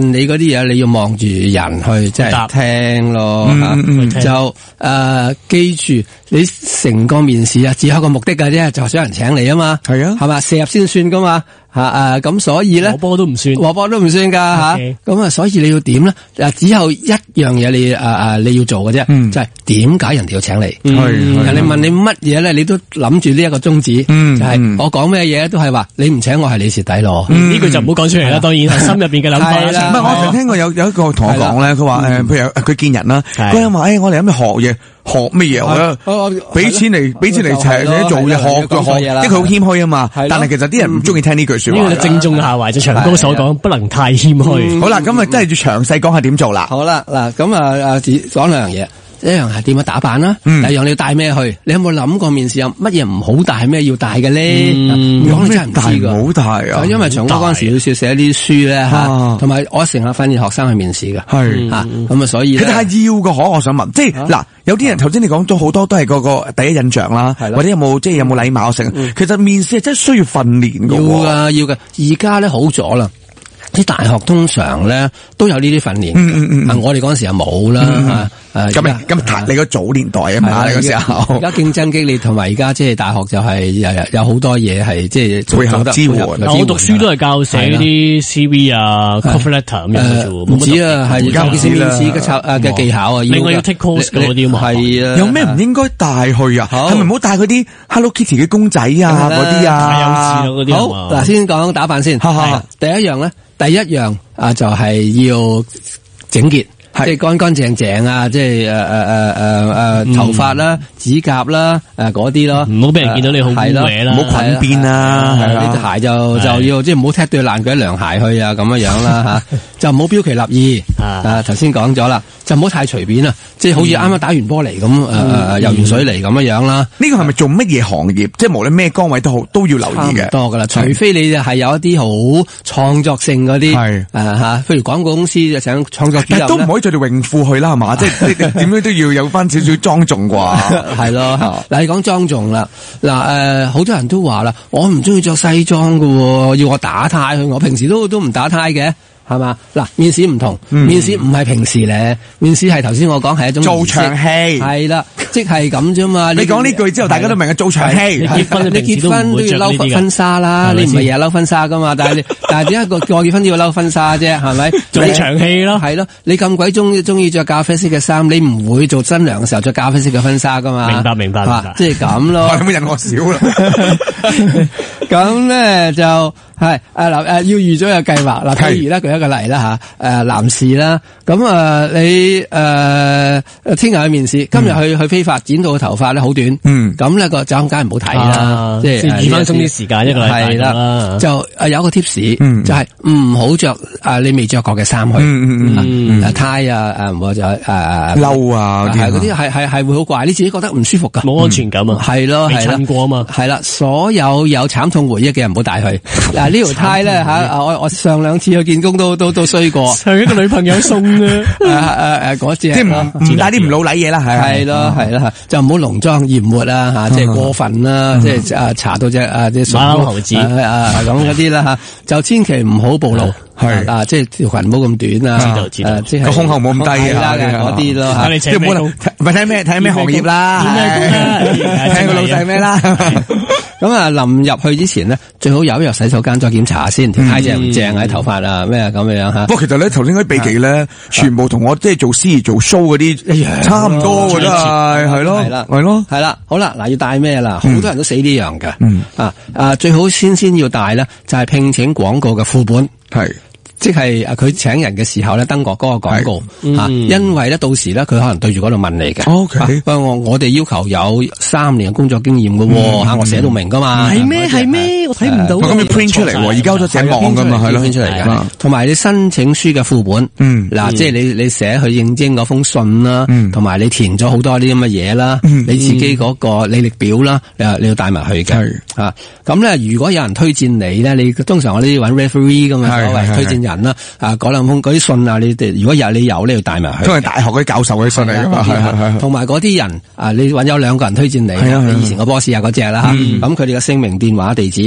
嘢你要望住人去即係聽咯吓， 嗯嗯就誒、呃、記住你成個面試啊，只有一個目的㗎啫，就係想人請你啊嘛， 係啊， 係嘛，射入先算噶嘛。吓誒，咁所以咧， 和波都唔算， 和波都唔算噶吓。咁啊，所以你要點咧？誒，只有一樣嘢你誒誒你要做嘅啫，就係點解人哋要請你？人哋問你乜嘢咧，你都諗住呢一個宗旨，就係我講咩嘢都係話你唔請我係你蝕底咯。呢句就唔好講出嚟啦，當然係心入邊嘅諗法。 唔係，我曾經聽過有有一個同我講咧，佢話誒，譬如佢見人啦，嗰人話誒，我哋諗住學嘢。學乜嘢我咧？俾錢嚟，俾錢嚟請你做嘢，學就學，因為佢好謙虛啊嘛。但係其實啲人唔中意聽呢句說話。 呢個正中下懷，就長高所講，不能太謙虛。 好啦，咁啊真係要詳細講下點做啦。 好啦，嗱，咁啊啊，講兩樣嘢。一樣係點樣打扮啦，嗯、第二樣你要帶咩去？你有冇諗過面試有乜嘢唔好帶，咩要帶嘅咧？講你真係唔知噶， 唔好帶啊！ 因為長哥嗰陣時要少寫啲書咧吓，同埋、啊、我成日訓練學生去面試嘅，係吓咁啊，所以佢哋係要嘅，可我想問，即係嗱、啊，有啲人頭先你講咗好多都係嗰個第一印象啦，啊、或者有冇即係有冇禮貌性？嗯、其實面試係真係需要訓練嘅， 要噶要噶，而家咧好咗啦。啲大學通常咧都有呢啲訓練， 嗯嗯嗯， 我哋嗰陣時又冇啦吓，誒咁咁你個早年代啊嘛，你嗰時候而家競爭激烈，同埋而家即係大學就係有有好多嘢係即係配合支援。 我讀書都係教寫啲 C V 啊 cover letter 咁樣嘅啫， 唔止啊，係而家面試嘅策誒嘅技巧啊， 另外要 take course 嗰啲嘛， 係啊， 有咩唔應該帶去啊？係咪唔好帶嗰啲 Hello Kitty 嘅公仔啊嗰啲啊？ 太幼稚啦嗰啲。 好嗱，先講打扮先，第一樣咧。第一樣啊，就係要整潔，即係乾乾淨淨啊，即係誒誒誒誒誒頭髮啦、指甲啦、誒嗰啲咯， 唔好俾人見到你好污穢啦， 唔好裙邊啦，係啦， 呢對鞋就就要即係唔好踢對爛腳涼鞋去啊，咁樣樣啦吓，就唔好標奇立異啊。頭先講咗啦，就唔好太隨便啊，即係好似啱啱打完波嚟咁誒誒游完水嚟咁樣樣啦。 呢個係咪做乜嘢行業？即係無論咩崗位都好，都要留意嘅。 多噶啦，除非你係有一啲好創作性嗰啲，係誒吓，譬如廣告公司就想創作主任， 都唔可以着條泳褲去啦，係嘛？即係點樣都要有翻少少莊重啩。 係咯，嗱，你講莊重啦，嗱誒，好多人都話啦，我唔中意着西裝噶，要我打呔去，我平時都都唔打呔嘅。係嘛？嗱，面試唔同，嗯、面試唔係平時咧，面試係頭先我講係一種做場戲， 係啦，即係咁啫嘛。 你講呢句之後，大家都明嘅做場戲。 你結婚，你結婚都要嬲婚紗啦，你唔係日日嬲婚紗噶嘛？但係你，但係點解個個結婚都要嬲婚紗啫？係咪？ 做場戲咯， 係咯。你咁鬼中意中意着咖啡色嘅衫，你唔會做新娘嘅時候着咖啡色嘅婚紗噶嘛？ 明白，明白，明白。 即係咁咯。 有冇人我少啦？ 咁咧就係誒嗱誒，要預咗有計劃嗱。譬如咧，舉一個例啦吓，誒男士啦，咁啊你誒聽日去面試，今日去去飛髮，剪到個頭髮咧好短，嗯，咁咧個走梗係唔好睇啦，即係二分鐘啲時間一個禮拜啦，就誒有個 tips，就係唔好着誒你未着過嘅衫去，嗯嗯嗯，tie 啊誒唔好就誒褸啊， 係嗰啲係係係會好怪，你自己覺得唔舒服噶， 冇安全感啊， 係咯係啦，未襯過啊嘛，係啦，所有有慘痛回憶嘅人唔好帶去。嗱呢條呔咧吓，我我上兩次去見工都都都衰過，上一個女朋友送嘅，誒誒誒嗰隻，即係唔唔帶啲唔老禮嘢啦，係係咯係啦，就唔好濃妝艷抹啦吓，即係過分啦，即係誒搽到隻誒隻馬騮猴子啊咁嗰啲啦吓，就千祈唔好暴露。係啊，即係條裙冇咁短啊，知道知道，即係個胸口冇咁低啊， 嗰啲咯吓， 即係冇能，唔係睇咩睇咩行業啦，睇個老細咩啦。 咁啊，臨入去之前咧，最好有一入洗手間再檢查下先，條呔正唔正啊？頭髮啊咩啊咁樣吓。 不過其實咧，頭先嗰啲秘技咧，全部同我即係做司儀做 show 嗰啲一樣，差唔多嘅都係，係咯，係啦，係咯，係啦。好啦，嗱要帶咩啦？好多人都死呢樣嘅，啊啊，最好先先要帶咧，就係聘請廣告嘅副本，係。即係啊，佢請人嘅時候咧，登過嗰個廣告吓，因為咧到時咧，佢可能對住嗰度問你嘅。O K，不過我我哋要求有三年嘅工作經驗嘅，吓我寫到明噶嘛。係咩？係咩？我睇唔到。咁要 print 出嚟，而家好多寫網噶嘛，係咯 print 出嚟嘅。同埋你申請書嘅副本，嗯，嗱，即係你你寫去應徵嗰封信啦，同埋你填咗好多啲咁嘅嘢啦，你自己嗰個履歷表啦，你你要帶埋去嘅。係啊，咁咧，如果有人推薦你咧，你通常我哋揾 referee 咁啊，所謂推薦人。人啦，啊，嗰兩封嗰啲信啊，你哋如果有你有呢，要帶埋去。都係大學嗰啲教授嗰啲信嚟噶嘛，係係係。同埋嗰啲人啊，你揾有兩個人推薦你，你以前個 boss 啊嗰隻啦吓，咁佢哋嘅姓名、電話、地址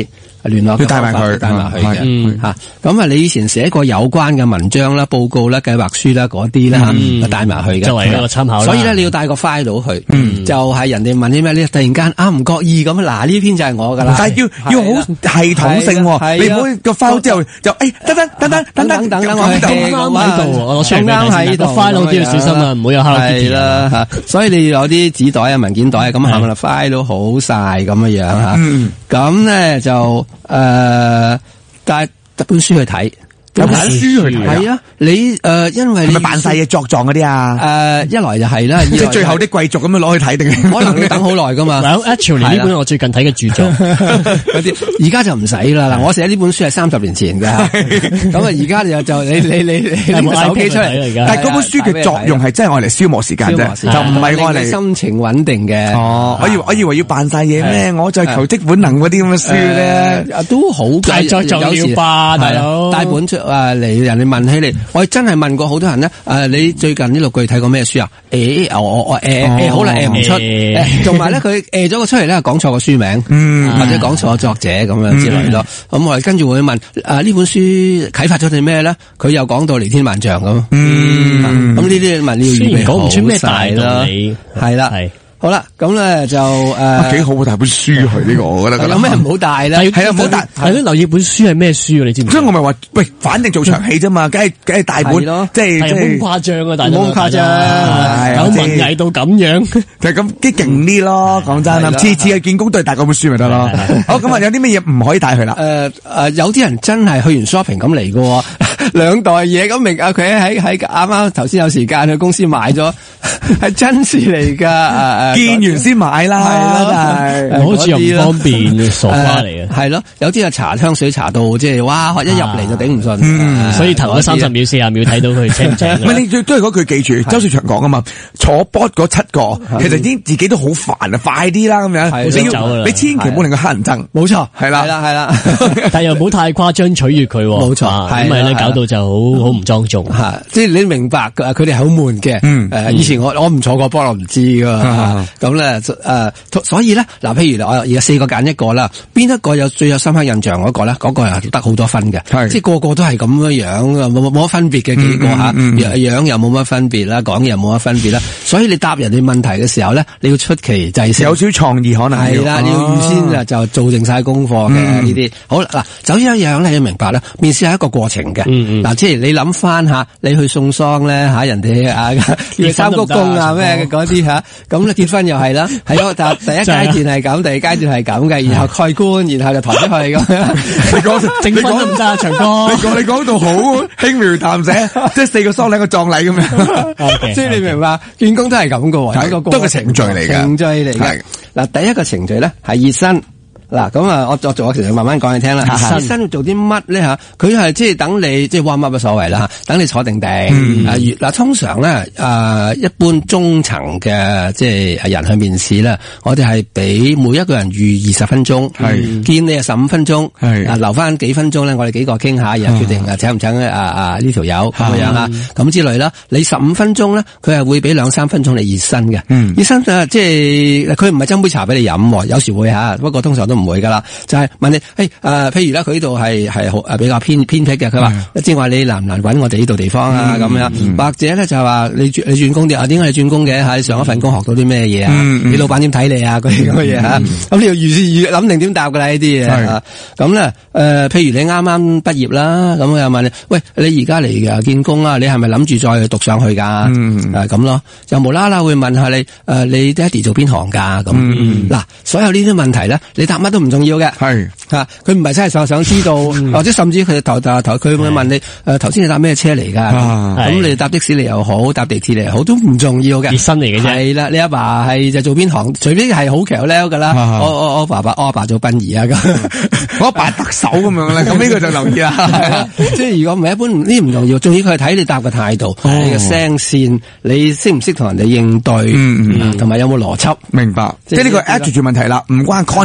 聯絡要帶埋佢， 帶埋佢嘅嗯嚇。咁啊，你以前寫過有關嘅文章啦、報告啦、計劃書啦嗰啲啦嚇，帶埋去嘅， 作為一個參考啦。 所以咧，你要帶個 file 去，就係人哋問啲咩，你突然間啊唔覺意咁，嗱呢篇就係我㗎啦。 但係要要好系統性喎，你唔好個 file 之後就誒等等等等等等等等我咁啱喺度，我出啱喺度 file 都要小心啊，唔好有 Hello Kitty 啦嚇。所以你要有啲紙袋啊、文件袋啊，咁係咪啦 file 好晒咁樣樣嚇。咁咧就誒帶本書去睇。 有本書去睇係啊，你誒，因為係咪扮晒嘢作狀嗰啲啊？ 誒，一來就係啦， 即係最後啲貴族咁樣攞去睇定？ 可能要等好耐噶嘛。 Well, actually 呢本我最近睇嘅著作， 嗰啲而家就唔使啦。嗱，我寫呢本書係三十年前嘅，咁啊而家就就你你你你拎個手機出嚟， 但係嗰本書嘅作用係真係愛嚟消磨時間啫，就唔係愛嚟心情穩定嘅。 哦，我以為我以為要扮晒嘢咩？我就係求職本能嗰啲咁嘅書咧， 都好太作狀了吧，大佬帶本出誒嚟，人哋問起你，我真係問過好多人咧。誒，你最近呢六個月睇過咩書啊？誒，我我我誒誒，好啦，誒唔出，同埋咧佢誒咗個出嚟咧，講錯個書名，嗯，或者講錯個作者咁樣之類咯。咁我哋跟住會問，誒呢本書啟發咗你咩咧？佢又講到離天萬象咁，嗯，咁呢啲問你要預備好， 講唔出咩大道理， 係啦，係。好啦，咁咧就誒幾好，帶本書去呢個，我覺得。 有咩唔好帶咧？ 係啊，唔好帶。 係咯，留意本書係咩書啊？你知唔知？ 所以我咪話，喂，反正做場戲啫嘛，梗係梗係大本，即係即係冇咁誇張啊！大佬， 冇咁誇張， 有文藝到咁樣， 就係咁激勁啲咯。講真啦，次次去見工都係帶嗰本書咪得咯。好，咁啊，有啲乜嘢唔可以帶去啦？ 誒誒，有啲人真係去完 shopping 咁嚟嘅，兩袋嘢咁明啊！佢喺喺啱啱頭先有時間去公司買咗，係真事嚟噶。 見完先買啦，係咯，好似又唔方便，傻瓜嚟嘅。 係咯，有啲啊搽香水搽到，即係哇，一入嚟就頂唔順。 所以頭嗰三十秒、四十秒睇到佢清唔清。 唔係，你最都係嗰句記住，周兆祥講啊嘛，坐 board 嗰七個，其實已經自己都好煩啊，快啲啦咁樣。你要你千祈唔好令佢乞人憎。 冇錯， 係啦， 係啦，係啦， 但又唔好太誇張取悅佢。 冇錯， 咁咪咧搞到就好好唔莊重。 吓，即係你明白佢哋係好悶嘅。誒，以前我我唔坐過 board，我唔知噶。咁咧誒，所以咧嗱，譬如我而家四個揀一個啦，邊一個有最有深刻印象嗰個咧？嗰個係得好多分嘅，即係個個都係咁樣樣，冇冇乜分別嘅幾個吓，樣又冇乜分別啦，講又冇乜分別啦。所以你答人哋問題嘅時候咧，你要出奇制勝， 有少創意可能係啦，你要預先啊就做定晒功課嘅呢啲。好啦，嗱，首先一樣咧，你要明白咧，面試係一個過程嘅。嗱，即係你諗翻下，你去送喪咧吓，人哋啊三鞠躬啊咩嗰啲吓，咁咧結婚又係啦，係咯，但第一階段係咁，第二階段係咁嘅，然後蓋棺，然後就抬出去咁。 你講證婚都唔得啊，長哥。 你講你講到好輕描淡寫，即係四個喪禮個葬禮咁樣。 即係你明白，見工都係咁噶喎，係一個都係個程序嚟嘅。 程序嚟嘅。嗱，第一個程序咧係熱身。嗱，咁啊，我作做我其實慢慢講你聽啦。熱身要做啲乜咧吓？佢係即係等你即係 warm up 嘅所謂啦，等你坐定定。啊，嗱，通常咧誒，一般中層嘅即係人去面試咧，我哋係俾每一個人預二十分鐘，係見你係十五分鐘，係啊留翻幾分鐘咧，我哋幾個傾下，然後決定啊請唔請啊啊呢條友咁樣啊，咁之類啦。你十五分鐘咧，佢係會俾兩三分鐘你熱身嘅。熱身啊，即係佢唔係斟杯茶俾你飲，有時會吓，不過通常都唔會噶啦，就係、是、問你，誒、欸、誒、呃，譬如咧，佢呢度係係好誒比較偏偏僻嘅，佢話，正話你難唔難揾我哋呢度地方啊？咁、嗯、樣，嗯、或者咧就係話你轉你轉工啲啊？點解你轉工嘅吓？你上一份工學到啲咩嘢啊？嗯嗯、你老闆點睇你啊？嗰啲咁嘅嘢吓，咁、嗯、你要預先預諗定點答噶啦呢啲嘢。咁咧誒，譬如你啱啱畢業啦，咁又問你，喂，你而家嚟嘅見工啊？你係咪諗住再讀上去噶？誒咁、嗯呃、咯，就無啦啦會問下你，誒、呃、你爹哋做邊行噶？咁嗱、嗯嗯，所有呢啲問題咧，你答乜都唔重要嘅，係吓，佢唔係真係想想知道，或者甚至佢頭頭頭佢會問你，誒頭先你搭咩車嚟噶？咁你搭的士嚟又好，搭地鐵嚟又好，都唔重要嘅，熱身嚟嘅啫。係啦，你阿爸係就做邊行？除非係好橋叻噶啦，我我我爸爸我阿爸做殯儀啊咁，我阿爸特首咁樣咧，咁呢個就留意啦。即係如果唔係一般呢啲唔重要，仲要佢係睇你答嘅態度，你嘅聲線，你識唔識同人哋應對，同埋有冇邏輯？ 明白，即係呢個 attitude 問題啦，唔關 content 事啦。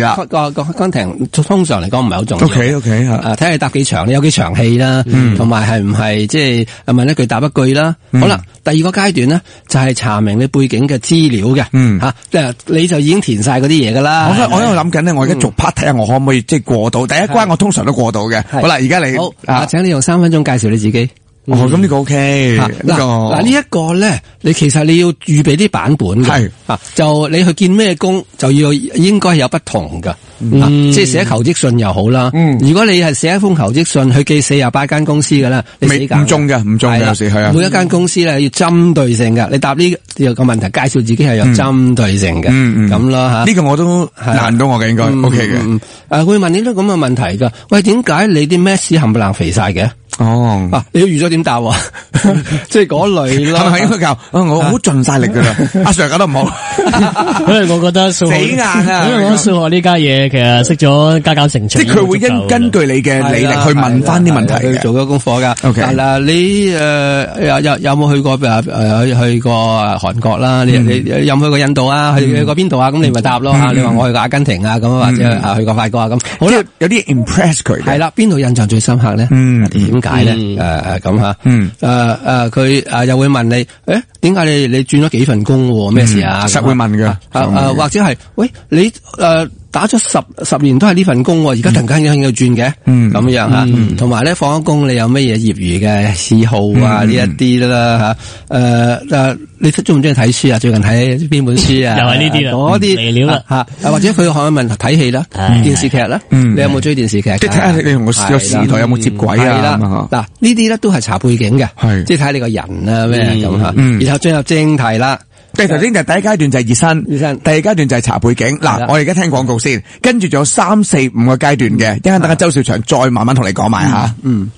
啦， 個個工程通常嚟講唔係好重要。 O K O K 吓， 睇下你答幾長，你有幾長氣啦，同埋係唔係即係問一句答一句啦。 嗯、 好啦，第二個階段咧就係查明你背景嘅資料嘅， 嗯吓，即係你就已經填晒嗰啲嘢噶啦。 我我喺度諗緊咧，我而家逐 part 睇下我可唔可以即係過到第一關，我通常都過到嘅。好啦，而家你好啊， 請你用三分鐘介紹你自己。 哦，咁呢個 OK， 嗱嗱呢一個咧，你其實你要預備啲版本嘅，係啊，就你去見咩工就要應該有不同噶，即係寫求職信又好啦。如果你係寫一封求職信去寄四十八間公司嘅啦，你死梗唔中嘅，唔中嘅有時係啊。 每一間公司咧要針對性嘅，你答呢個問題介紹自己係有針對性嘅，咁咯吓。 呢個我都難到我嘅應該 OK 嘅。 誒，會問呢啲咁嘅問題噶，喂，點解你啲咩事冚唪唥肥晒嘅？ 哦， 啊，你要預咗點答？即係嗰類咯， 係咪應該教？我好盡晒力噶啦，阿 Sir 搞得唔好。 因為我覺得數學死硬啊！因為我覺得數學呢家嘢其實識咗加減乘除， 即係佢會因根據你嘅履歷去問翻啲問題嘅， 做咗功課噶。OK，嗱，你誒有有有冇去過誒誒去過韓國啦？你你有冇去過印度啊？去去過邊度啊？咁你咪答咯吓。你話我去過阿根廷啊，咁或者啊去過法國啊咁。好啦， 有啲 impress 佢。 係啦，邊度印象最深刻咧？嗯，點解咧？誒誒咁吓。嗯。誒誒，佢誒又會問你，誒點解你你轉咗幾份工？咩事啊？ 實會問嘅。 誒或者係喂你誒打咗十十年都係呢份工，而家突然間要要轉嘅，咁樣吓。同埋咧放咗工，你有乜嘢業餘嘅嗜好啊？呢一啲啦吓。誒誒，你中唔中意睇書啊？最近睇邊本書啊？ 又係呢啲啦， 嗰啲嚟料啦吓。或者佢可以問睇戲啦，電視劇啦，你有冇追電視劇？ 即係睇下你同個個時代有冇接軌啊？ 嗱，呢啲咧都係查背景嘅，即係睇下你個人啊咩咁吓。然後進入正題啦。 即係頭先就第一階段就係熱身，熱身，第二階段就係查背景。嗱，我哋而家聽廣告先，跟住仲有三四五個階段嘅，一陣等下周兆祥再慢慢同你講埋吓。嗯，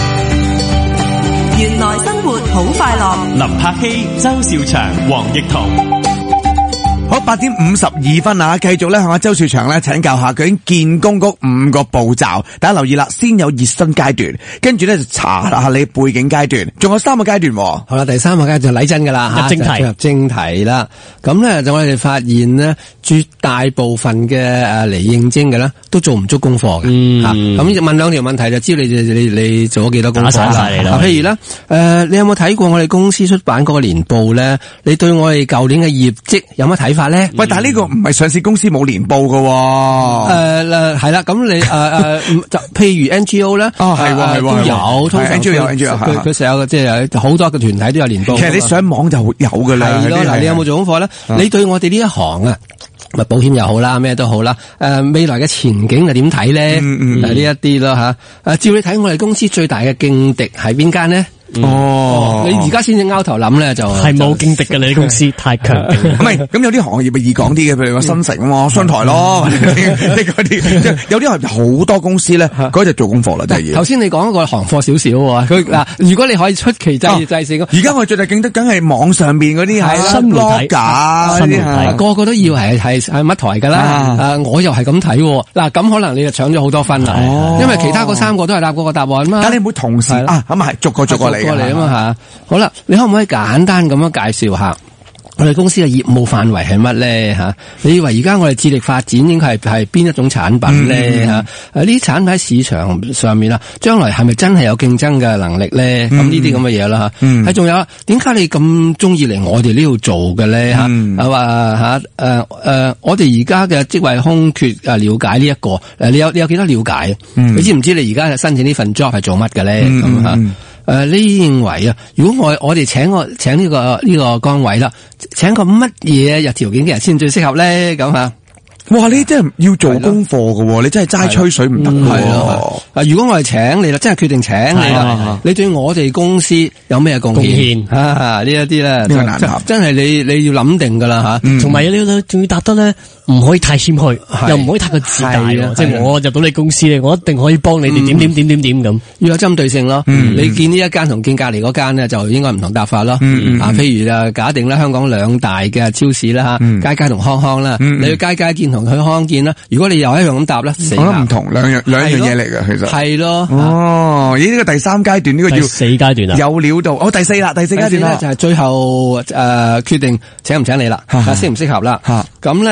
原來生活好快樂。 林柏希、周兆祥、黃奕彤。 好，八點五十二分啊！繼續咧向阿周兆祥咧請教下究竟見工嗰五個步驟，大家留意啦。先有熱身階段，跟住咧就查下你背景階段，仲有三個階段。 好啦，第三個階段就禮真噶啦， 入正題， 入正題啦。咁咧就我哋發現呢，絕大部分嘅誒嚟應徵嘅咧，都做唔足功課嘅。吓、嗯，咁問兩條問題就知你你你你做咗幾多功課啦。譬如咧，誒、呃，你有冇睇過我哋公司出版嗰個年報咧？你對我哋舊年嘅業績有乜睇法？咧， 喂，但係呢個唔係上市公司冇年報噶。 誒，係啦，咁你誒誒，就譬如 N G O 咧， 哦，係係都有，通常 N G O 有 N G O， 佢佢成日即係好多嘅團體都有年報。 其實你上網就有噶啦。 係咯，嗱，你有冇做功課咧？你對我哋呢一行啊，咪保險又好啦，咩都好啦，誒，未來嘅前景係點睇咧？嗯嗯，呢一啲咯吓。誒，照你睇，我哋公司最大嘅勁敵係邊間咧？哦，你而家先至拗頭諗咧，就係冇勁敵嘅，你公司太強勁。 唔係，咁有啲行業咪易講啲嘅，譬如話新城喎、商台咯，即係嗰啲。有啲係好多公司咧，嗰就做功課啦，第二。 頭先你講一個行貨少少喎，佢嗱，如果你可以出奇制制勝， 而家我哋最大勁得梗係網上邊嗰啲係新媒體假， 新媒體個個都要係係係乜台噶啦。誒，我又係咁睇，嗱，咁可能你就搶咗好多分啦，因為其他嗰三個都係答嗰個答案嘛。 但你唔會同時啊，咁啊係逐個逐個嚟。 過嚟啊嘛吓，好啦，你可唔可以簡單咁樣介紹下我哋公司嘅業務範圍係乜咧吓？你以為而家我哋致力發展應該係係邊一種產品咧吓？誒、嗯，呢啲產品喺市場上面啦，將來係咪真係有競爭嘅能力咧？咁呢啲咁嘅嘢啦吓，係仲、嗯、有點解你咁中意嚟我哋呢度做嘅咧吓？係話吓誒誒，我哋而家嘅職位空缺啊，了解呢、這、一個誒，你有你有幾多了解？嗯、你知唔知你而家申請呢份 job 係做乜嘅咧？咁吓、嗯？誒、呃，你認為啊，如果我我哋請我請呢、這個呢、這個崗位啦，請個乜嘢有條件嘅人先最適合咧？咁吓， 哇！你真係要做功課㗎，你真係齋吹水唔得㗎。 啊，如果我係請你啦，真係決定請你啦，你對我哋公司有咩貢獻啊？呢一啲咧，呢個難答，真係你你要諗定噶啦吓。 同埋你仲要答得咧，唔可以太謙虛，又唔可以太過自大。即係我入到你公司咧，我一定可以幫你哋點點點點點咁。 要有針對性咯。你見呢一間同見隔籬嗰間咧，就應該唔同答法咯。啊，譬如啊，假定咧香港兩大嘅超市啦吓，佳佳同康康啦，你去佳佳見同佢康見啦。如果你又一樣咁答咧， 我覺得唔同，兩樣兩樣嘢嚟嘅，其實係咯。 哦，咦？呢個第三階段呢個要四階段啊， 有料到。哦，第四啦，第四階段咧就係最後誒決定請唔請你啦，適唔適合啦。咁咧就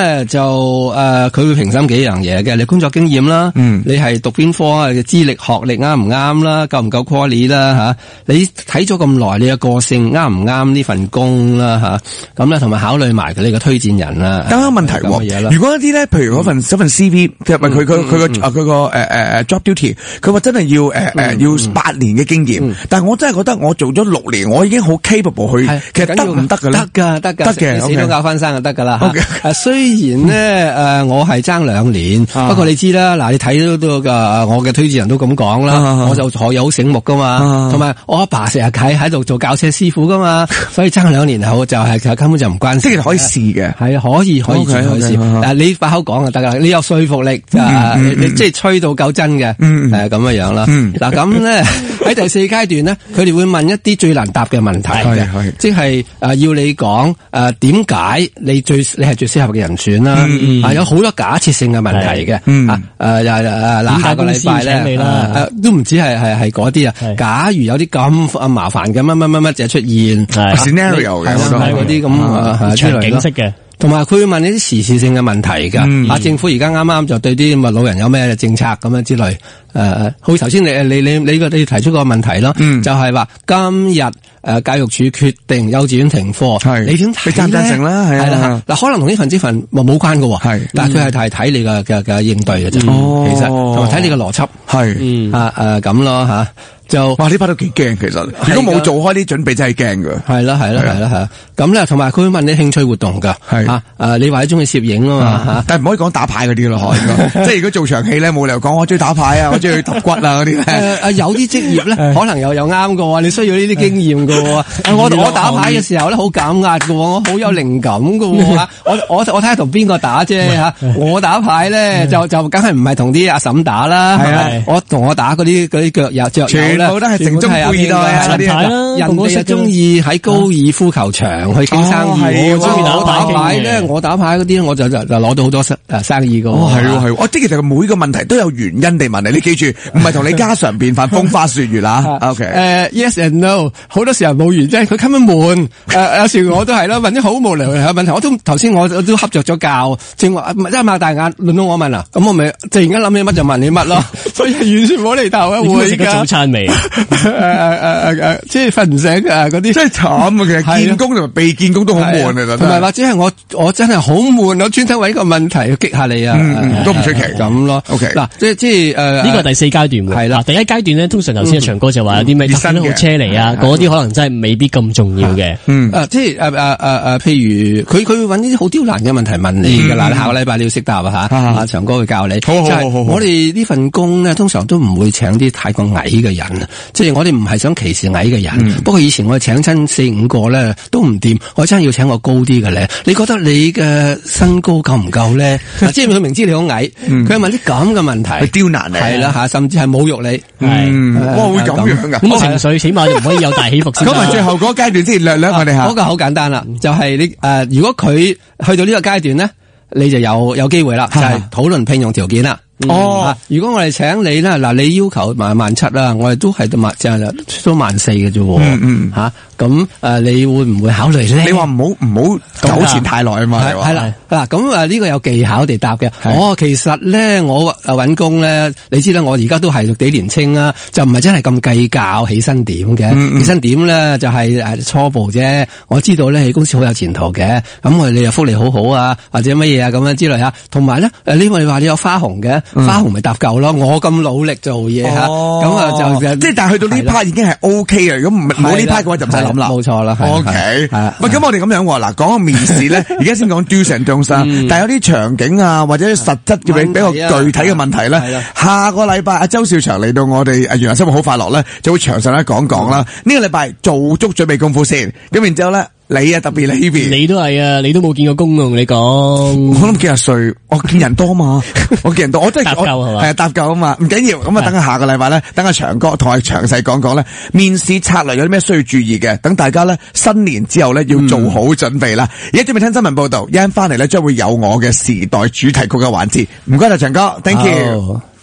誒，佢、呃、會評審幾樣嘢嘅，你工作經驗啦，嗯，你係讀邊科啊，資歷學歷啱唔啱啦，夠唔夠 quality 啦吓，你睇咗咁耐，你嘅個性啱唔啱呢份工啦吓，咁咧同埋考慮埋佢呢個推薦人啦。 啱啱問題喎，如果一啲咧，譬如嗰份嗰份 C V，即係問佢佢佢個啊佢個誒誒 job duty，佢話真係要誒誒要八年嘅經驗，但係我真係覺得我做咗六年，我已經好 capable 去，其實得唔得嘅咧？ 得噶得噶，得嘅，死都教翻生就得噶啦。誒，雖然咧誒我係爭兩年，不過你知啦，嗱你睇到個我嘅推薦人都咁講啦，我就學友好醒目噶嘛，同埋我阿爸成日喺喺度做教車師傅噶嘛，所以爭兩年後就係就根本就唔關事， 即係可以試嘅， 係可以可以可以試，但係你把口講就得噶，你有說服力啊，你即係吹到夠真嘅，誒咁樣樣啦。嗱咁咧喺第四階段咧，佢哋會問一啲最難答嘅問題嘅，即係誒要你講誒點解你最你係最適合嘅人選啦，啊有好多假設性嘅問題嘅，啊誒誒誒嗱下個禮拜咧誒都唔止係係係嗰啲啊，假如有啲咁啊麻煩嘅乜乜乜乜就出現 scenario 嘅嗰啲咁啊場景式嘅。 同埋佢會問你啲時事性嘅問題噶，嗯、啊政府而家啱啱就對啲咪老人有咩政策咁樣之類，誒、呃，好頭先你你你你個你提出個問題咯，嗯、就係話今日誒、呃、教育署決定幼稚園停課，係你點睇咧？ 你贊唔贊成啦？係啦，嗱可能同呢份職份冇冇關噶，係，但係佢係係睇你嘅嘅嘅應對嘅啫，嗯、其實同埋睇你嘅邏輯，係，嗯、啊誒咁咯吓。就哇！呢排都幾驚，其實如果冇做開啲準備，真係驚噶。 係啦，係啦，係啦，係。咁咧，同埋佢會問你興趣活動噶。係啊，誒，你話你中意攝影啊嘛吓， 但係唔可以講打牌嗰啲咯，可即係如果做場戲咧，冇理由講我中意打牌啊，我中意揼骨啊嗰啲咧。 誒，有啲職業咧，可能又有啱噶喎，你需要呢啲經驗噶喎。我我打牌嘅時候咧，好減壓噶，我好有靈感噶。我我我睇下同邊個打啫吓。我打牌咧就就梗係唔係同啲阿嬸打啦。係啊，我同我打嗰啲嗰啲腳友腳友。 全部都係城中富二代啊！ 人哋又中意喺高爾夫球場去傾生意，我中意打打牌咧。我打牌嗰啲，我就就就攞到好多生誒生意噶。 哦，係喎係喎，哦，即係其實每個問題都有原因地問你，你記住，唔係同你家常便飯風花雪月啦。OK，誒 ，yes and no，好多時候冇原因，佢根本悶。誒，有時我都係啦，問啲好無聊嘅問題，我都頭先我都恰着咗覺，正話一擘大眼，輪到我問啦，咁我咪突然間諗起乜就問你乜咯，所以完全冇厘頭嘅會。 食咗早餐未？ 誒誒誒誒，即係瞓唔醒啊！嗰啲真係慘啊！其實見工同埋被見工都好悶啊！ 同埋或者係我我真係好悶，我專登揾個問題去激下你啊！ 都唔出奇咁咯。OK，嗱，即係即係誒， 呢個係第四階段喎。係啦，第一階段咧，通常頭先阿長哥就話有啲咩新好車嚟啊，嗰啲可能真係未必咁重要嘅。 嗯，誒，即係誒誒誒誒，譬如佢佢會揾呢啲好刁難嘅問題問你㗎啦。下個禮拜你要識答啊嚇，阿長哥會教你。 好好好， 我哋呢份工咧，通常都唔會請啲太過矮嘅人。即係我哋唔係想歧視矮嘅人，嗯、不過以前我哋請親四五個咧都唔掂，我真係要請個高啲嘅咧。你覺得你嘅身高夠唔夠咧？即係佢明知你好矮，佢、嗯、問啲咁嘅問題， 刁難你， 係啦吓，甚至係侮辱你，係、 嗯，哇會咁樣噶？ 咁情緒起碼唔可以有大起伏先。 咁埋最後嗰個階段先略略我哋吓， 嗰個好簡單啦，就係、是、你誒、呃，如果佢去到呢個階段咧，你就有有機會啦，就係討論聘用條件啦。哦、嗯，如果我哋請你咧，嗱，你要求萬萬七啦，我哋都係萬即係都萬四嘅啫。嗯嗯，吓咁誒，你會唔會考慮咧？ 你話唔好唔好糾纏太耐啊嘛， 係啦嗱，咁誒呢個有技巧地答嘅。哦，其實咧我誒搵工咧，你知啦，我而家都係幾年青啊，就唔係真係咁計較起薪點嘅。嗯嗯起薪點咧就係誒初步啫。我知道咧喺公司好有前途嘅，咁我哋你又福利好好啊，或者乜嘢啊咁樣之類吓。同埋咧誒，呢個你話你有花紅嘅。花紅咪搭夠咯，我咁努力做嘢吓，咁啊就即係但係去到呢 part 已經係 O K 啊，如果唔冇呢 part 嘅話就唔使諗啦。冇錯啦 ，O K。喂，咁我哋咁樣嗱，講個面試咧，而家先講 do's and don'ts，但係有啲場景啊或者實質嘅比較具體嘅問題咧，下個禮拜阿周兆祥嚟到我哋原來生活好快樂咧，就會詳細咧講講啦。呢個禮拜做足準備功夫先，咁然之後咧。你啊，特別你呢邊， 你都係啊，你都冇見過工啊，同你講。 我諗幾廿歲，我見人多嘛，我見人多，我真係搭夠係嘛，係啊，搭夠啊嘛，唔緊要。咁啊，等下下個禮拜咧，等阿長哥同我詳細講講咧，面試策略有啲咩需要注意嘅，等大家咧新年之後咧要做好準備啦。而家準備聽新聞報道，一陣翻嚟咧將會有我嘅時代主題曲嘅環節。唔該晒長哥 ，thank you。